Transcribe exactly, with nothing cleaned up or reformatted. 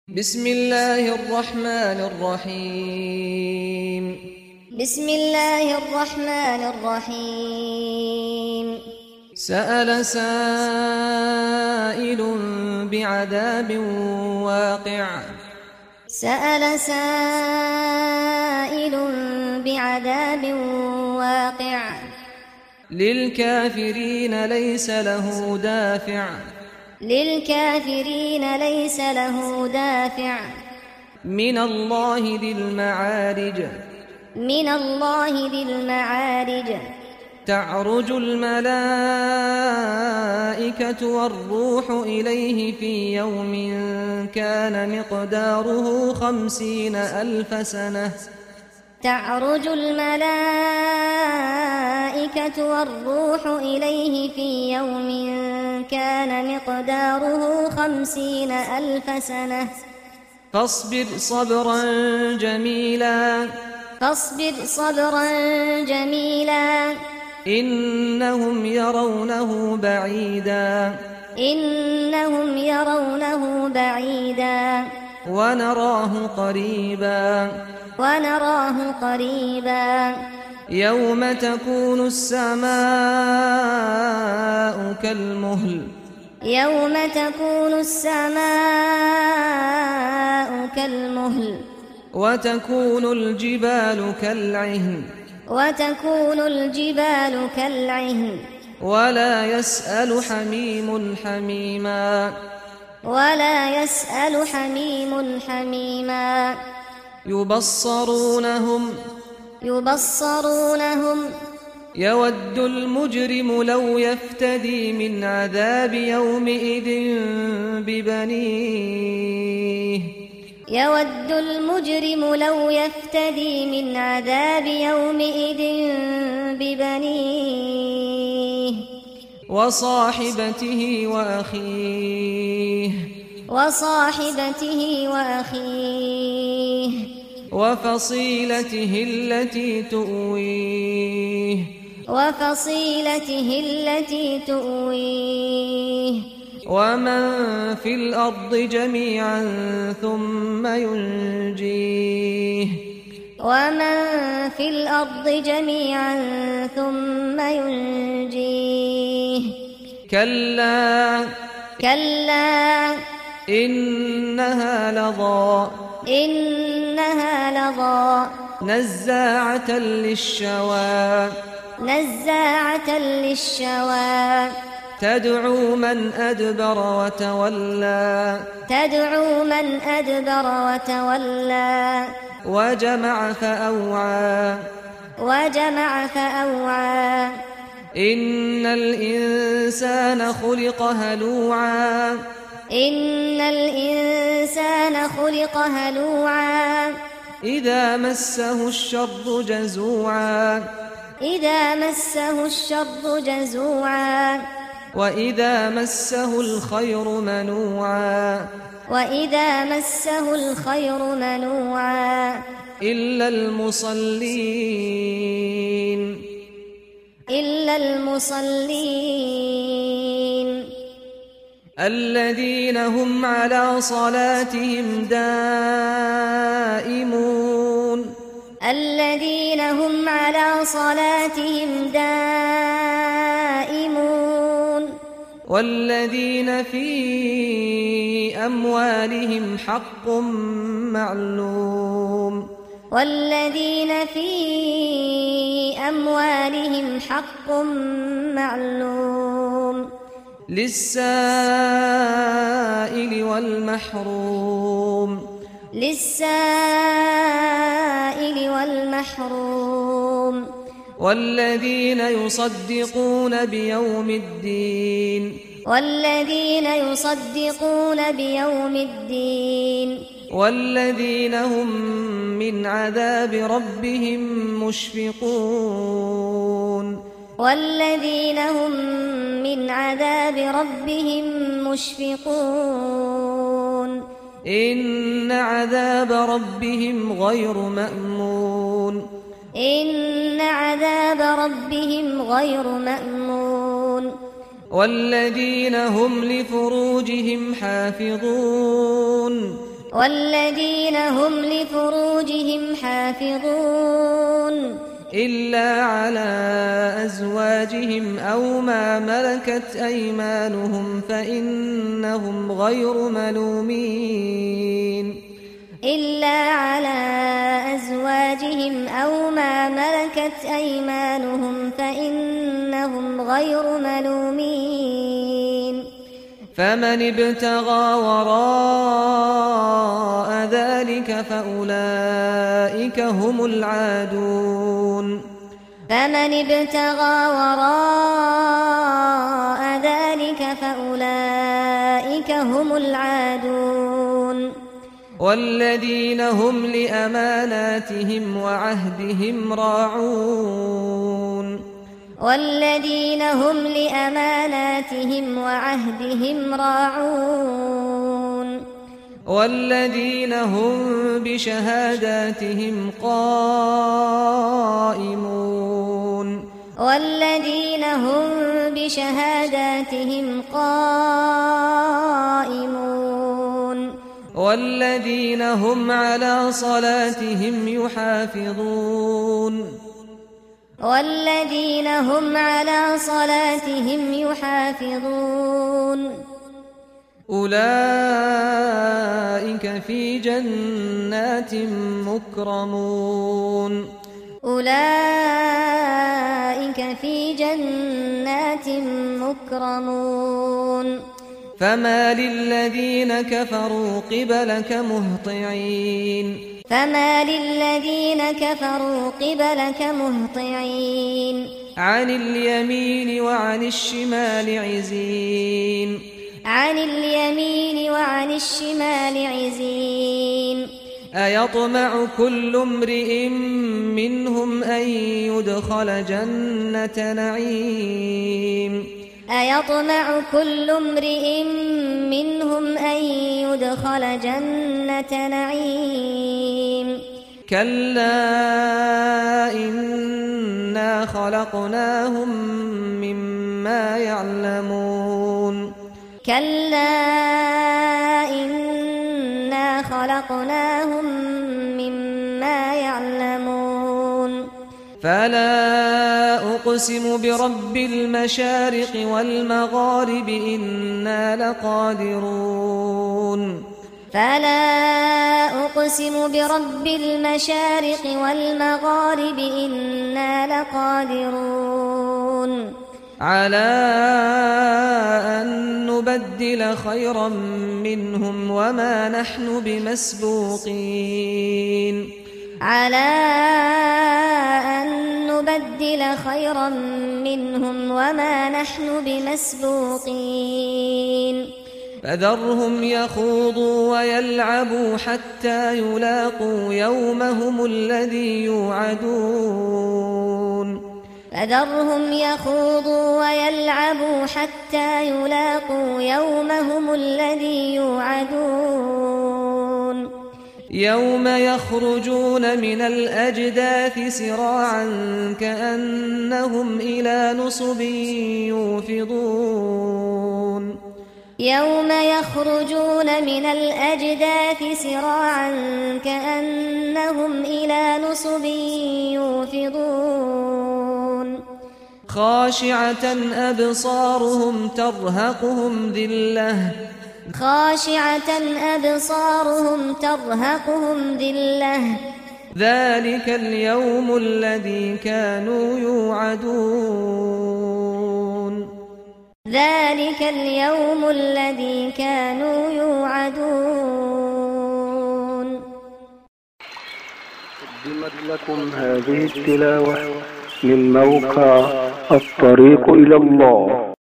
بسم الله الرحمن الرحيم بسم الله الرحمن الرحيم سأل سائل بعذاب واقع سأل سائل بعذاب واقع للكافرين ليس له دافع للكافرين ليس له دافع من الله ذي المعارج من الله ذي المعارج تعرج الملائكة والروح إليه في يوم كان مقداره خمسين ألف سنة تعرج الملائكة والروح إليه في يوم كان مقداره خمسين ألف سنة فاصبر صبرا جميلا فاصبر صبرا جميلا إنهم يرونه بعيدا إنهم يرونه بعيدا ونراه قريبا ونراه قريبا يوم تكون السماء كالمهل يوم تكون السماء كالمهل وتكون الجبال كالعهن وتكون الجبال كالعهن ولا يسأل حميم حميما ولا يسأل حميم حميما يبصرونهم يبصرونهم يود المجرم لو يفتدي من عذاب يومئذ ببنيه يود المجرم لو يفتدي من عذاب يومئذ ببنيه وصاحبته وأخيه وصاحبته وأخيه وفصيلته التي تؤويه وفصيلته التي تؤويه ومن في الأرض جميعا ثم ينجيه ومن في الأرض جميعا ثم ينجيه كلا كلا إنها لظى إنها لظى نزاعة للشوى نزاعة للشوى تدعو من أدبر وتولى تدعو من أدبر وتولى وجمع فأوعى وجمع فأوعى إن الإنسان خلق هلوعا إن الإنسان خلق هلوعا إذا مسه الشر جزوعا إذا مسه الشر جزوعا وإذا مسه الخير منوعا وإذا مسه الخير منوعا إلا المصلين إلا المصلين الذين هم على صلاتهم دائمون الذين هم على صلاتهم دائمون والذين في أموالهم حق معلوم والذين في أموالهم حق معلوم للسائل والمحروم للسائل والمحروم والذين يصدقون بيوم الدين والذين يصدقون بيوم الدين والذين هم من عذاب ربهم مشفقون والذين هم من عذاب ربهم مشفقون إن عذاب ربهم غير مأمون إن عذاب ربهم غير مأمون والذين هم لفروجهم حافظون والذين هم لفروجهم حافظون إلا على أزواجهم أو ما ملكت أيمانهم فإنهم غير ملومين إلا على أزواجهم أو ما ملكت أيمانهم فإنهم غير ملومين فمن ابتغى وراء ذلك فأولئك هم العادون فمن ابتغى وراء ذلك فأولئك هم العادون والذين هم لأماناتهم وعهدهم راعون والذين هم لأماناتهم وعهدهم راعون والذين هم بشهاداتهم قائمون والذين هم بشهاداتهم قائمون والذين هم على صلاتهم يحافظون والذين هم على صلاتهم يحافظون أولئك في جنات مكرمون أولئك في جنات مكرمون فما للذين كفروا قبلك مهطعين فما للذين كفروا قبلك مهطعين عن اليمين وعن الشمال عزين عن اليمين وعن الشمال عزين أيطمع كل امرئ منهم أن يدخل جنة نعيم أيطمع كل امرئ منهم أن يدخل جنة نعيم كلا إنا خلقناهم مما يعلمون كلا إنا خلقناهم مما يعلمون فلا أقسم برب المشارق والمغارب إنا لقادرون فلا أقسم برب المشارق والمغارب إنا لقادرون على أن نبدل خيرا منهم وما نحن بمسبوقين على أن نبدل خيرا منهم وما نحن بمسبوقين فذرهم يخوضوا ويلعبوا حتى يلاقوا يومهم الذي يوعدون فذرهم يخوضوا ويلعبوا حتى يلاقوا يومهم الذي يوعدون يوم يخرجون من الأجداث سراعا كأنهم إلى نصب يوفضون يوم يخرجون من الأجداث سراعا كأنهم إلى نصب يوفضون خاشعة أبصارهم ترهقهم ذلة خاشعة أبصارهم ترهقهم ذلة ذلك اليوم الذي كانوا يوعدون ذلك اليوم الذي كانوا يوعدون. قدمت لكم هذه التلاوة من موقع الطريق إلى الله.